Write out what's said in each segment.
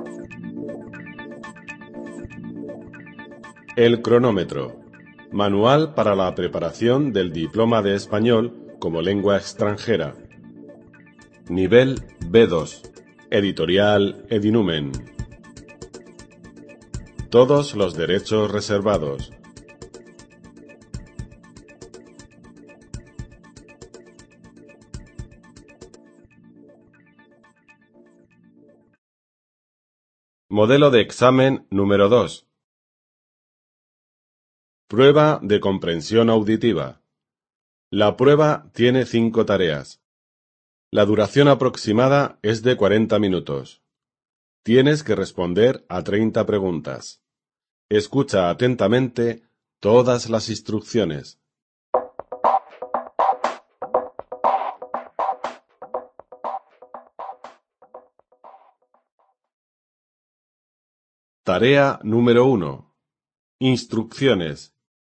El cronómetro. Manual para la preparación del diploma de español como lengua extranjera. Nivel B2. Editorial Edinumen. Todos los derechos reservados. Modelo de examen número 2. Prueba de comprensión auditiva. La prueba tiene 5 tareas. La duración aproximada es de 40 minutos. Tienes que responder a 30 preguntas. Escucha atentamente todas las instrucciones. Tarea número 1. Instrucciones.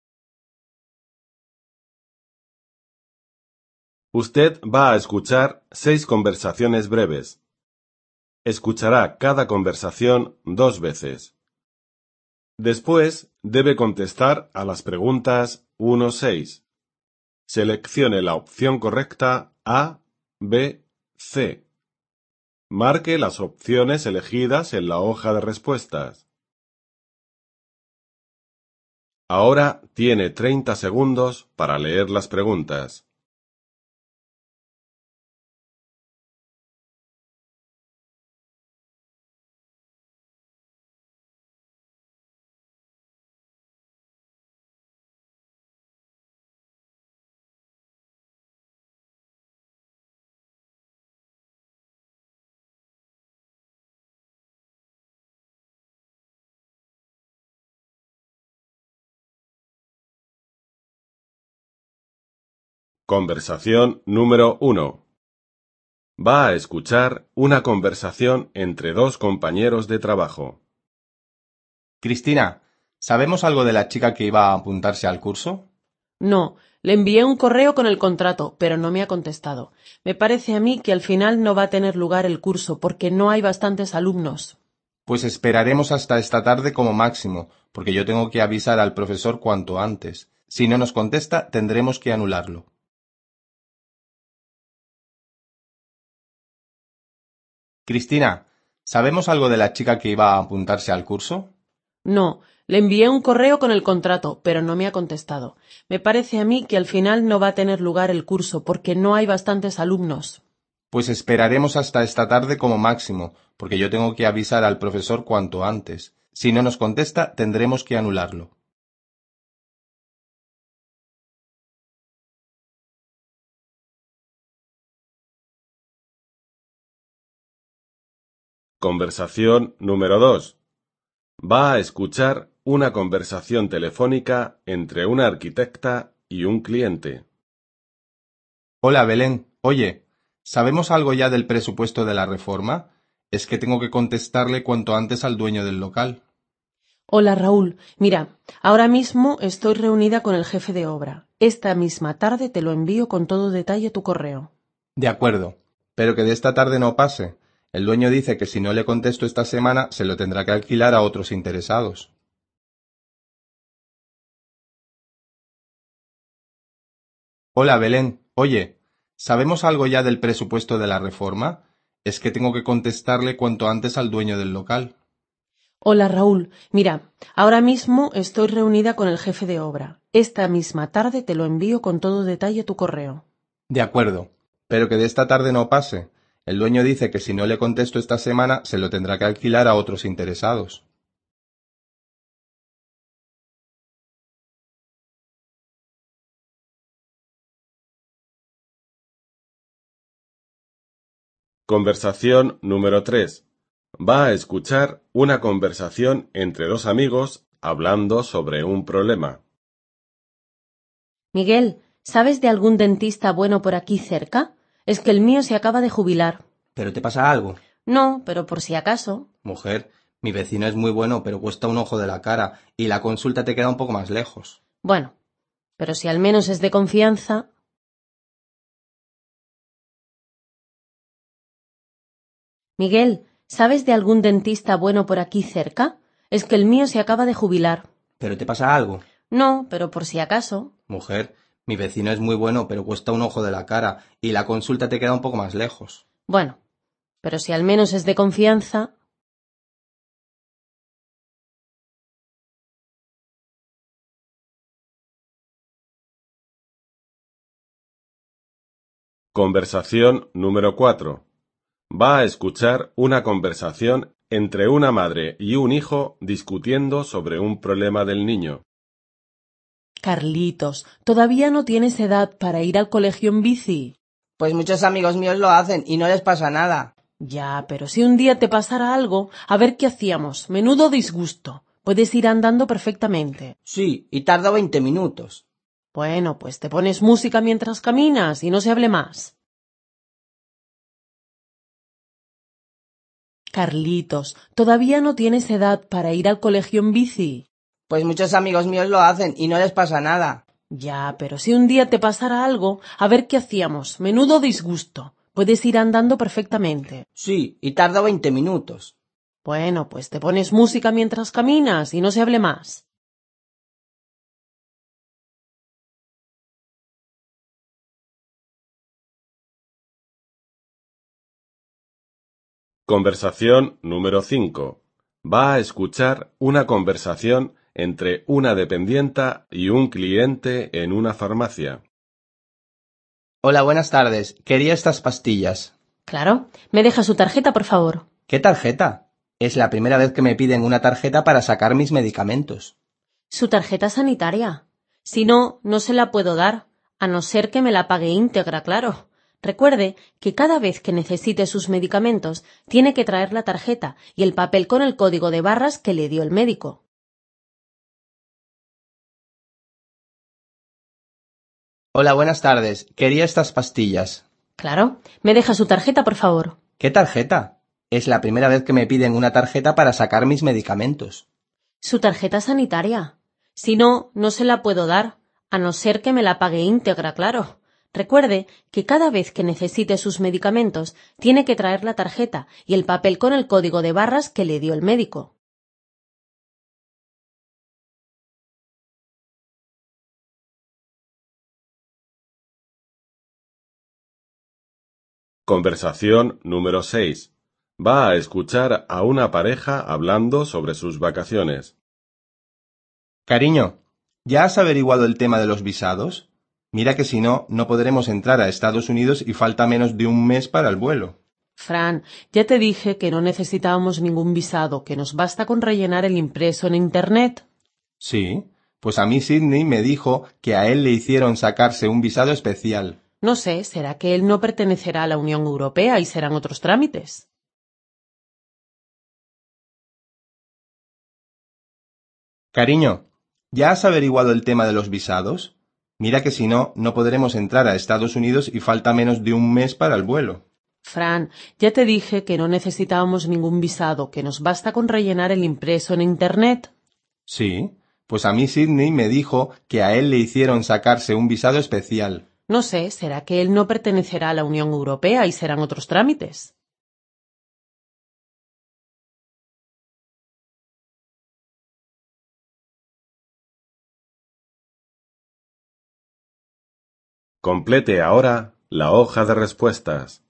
Usted va a escuchar 6 conversaciones breves. Escuchará cada conversación 2 veces. Después debe contestar a las preguntas 1-6. Seleccione la opción correcta A, B, C. Marque las opciones elegidas en la hoja de respuestas. Ahora tiene 30 segundos para leer las preguntas. Conversación número 1. Va a escuchar una conversación entre 2 compañeros de trabajo. Cristina, ¿sabemos algo de la chica que iba a apuntarse al curso? No, le envié un correo con el contrato, pero no me ha contestado. Me parece a mí que al final no va a tener lugar el curso porque no hay bastantes alumnos. Pues esperaremos hasta esta tarde como máximo, porque yo tengo que avisar al profesor cuanto antes. Si no nos contesta, tendremos que anularlo. Cristina, ¿sabemos algo de la chica que iba a apuntarse al curso? No, le envié un correo con el contrato, pero no me ha contestado. Me parece a mí que al final no va a tener lugar el curso porque no hay bastantes alumnos. Pues esperaremos hasta esta tarde como máximo, porque yo tengo que avisar al profesor cuanto antes. Si no nos contesta, tendremos que anularlo. Conversación número 2. Va a escuchar una conversación telefónica entre una arquitecta y un cliente. Hola, Belén. Oye, ¿sabemos algo ya del presupuesto de la reforma? Es que tengo que contestarle cuanto antes al dueño del local. Hola, Raúl. Mira, ahora mismo estoy reunida con el jefe de obra. Esta misma tarde te lo envío con todo detalle tu correo. De acuerdo, pero que de esta tarde no pase. El dueño dice que si no le contesto esta semana, se lo tendrá que alquilar a otros interesados. Hola, Belén. Oye, ¿sabemos algo ya del presupuesto de la reforma? Es que tengo que contestarle cuanto antes al dueño del local. Hola, Raúl. Mira, ahora mismo estoy reunida con el jefe de obra. Esta misma tarde te lo envío con todo detalle tu correo. De acuerdo, pero que de esta tarde no pase. El dueño dice que si no le contesto esta semana, se lo tendrá que alquilar a otros interesados. Conversación número 3. Va a escuchar una conversación entre 2 amigos hablando sobre un problema. Miguel, ¿sabes de algún dentista bueno por aquí cerca? Es que el mío se acaba de jubilar. ¿Pero te pasa algo? No, pero por si acaso. Mujer, mi vecino es muy bueno, pero cuesta un ojo de la cara y la consulta te queda un poco más lejos. Bueno, pero si al menos es de confianza. Miguel, ¿Sabes de algún dentista bueno por aquí cerca? Es que el mío se acaba de jubilar. ¿Pero te pasa algo? No, pero por si acaso. Mujer, mi vecino es muy bueno, pero cuesta un ojo de la cara y la consulta te queda un poco más lejos. Bueno, pero si al menos es de confianza. Conversación número 4. Va a escuchar una conversación entre una madre y un hijo discutiendo sobre un problema del niño. Carlitos, ¿todavía no tienes edad para ir al colegio en bici? Pues muchos amigos míos lo hacen y no les pasa nada. Ya, pero si un día te pasara algo, a ver qué hacíamos. Menudo disgusto. Puedes ir andando perfectamente. Sí, y tarda 20 minutos. Bueno, pues te pones música mientras caminas y no se hable más. Carlitos, ¿todavía no tienes edad para ir al colegio en bici? Pues muchos amigos míos lo hacen y no les pasa nada. Ya, pero si un día te pasara algo, a ver qué hacíamos. Menudo disgusto. Puedes ir andando perfectamente. Sí, y tarda 20 minutos. Bueno, pues te pones música mientras caminas y no se hable más. Conversación número 5. Va a escuchar una conversación entre una dependienta y un cliente en una farmacia. Hola, buenas tardes. Quería estas pastillas. Claro. ¿Me deja su tarjeta, por favor? ¿Qué tarjeta? Es la primera vez que me piden una tarjeta para sacar mis medicamentos. Su tarjeta sanitaria. Si no, no se la puedo dar, a no ser que me la pague íntegra, claro. Recuerde que cada vez que necesite sus medicamentos tiene que traer la tarjeta y el papel con el código de barras que le dio el médico. Hola, buenas tardes. Quería estas pastillas. Claro. ¿Me deja su tarjeta, por favor? ¿Qué tarjeta? Es la primera vez que me piden una tarjeta para sacar mis medicamentos. Su tarjeta sanitaria. Si no, no se la puedo dar, a no ser que me la pague íntegra, claro. Recuerde que cada vez que necesite sus medicamentos tiene que traer la tarjeta y el papel con el código de barras que le dio el médico. Conversación número 6. Va a escuchar a una pareja hablando sobre sus vacaciones. Cariño, ¿ya has averiguado el tema de los visados? Mira que si no, no podremos entrar a Estados Unidos y falta menos de un mes para el vuelo. Fran, ya te dije que no necesitábamos ningún visado, que nos basta con rellenar el impreso en Internet. Sí, pues a mí Sidney me dijo que a él le hicieron sacarse un visado especial. No sé, será que él no pertenecerá a la Unión Europea y serán otros trámites. Cariño, ¿ya has averiguado el tema de los visados? Mira que si no, no podremos entrar a Estados Unidos y falta menos de un mes para el vuelo. Fran, ya te dije que no necesitábamos ningún visado, que nos basta con rellenar el impreso en Internet. Sí, pues a mí Sidney me dijo que a él le hicieron sacarse un visado especial. No sé, será que él no pertenecerá a la Unión Europea y serán otros trámites. Complete ahora la hoja de respuestas.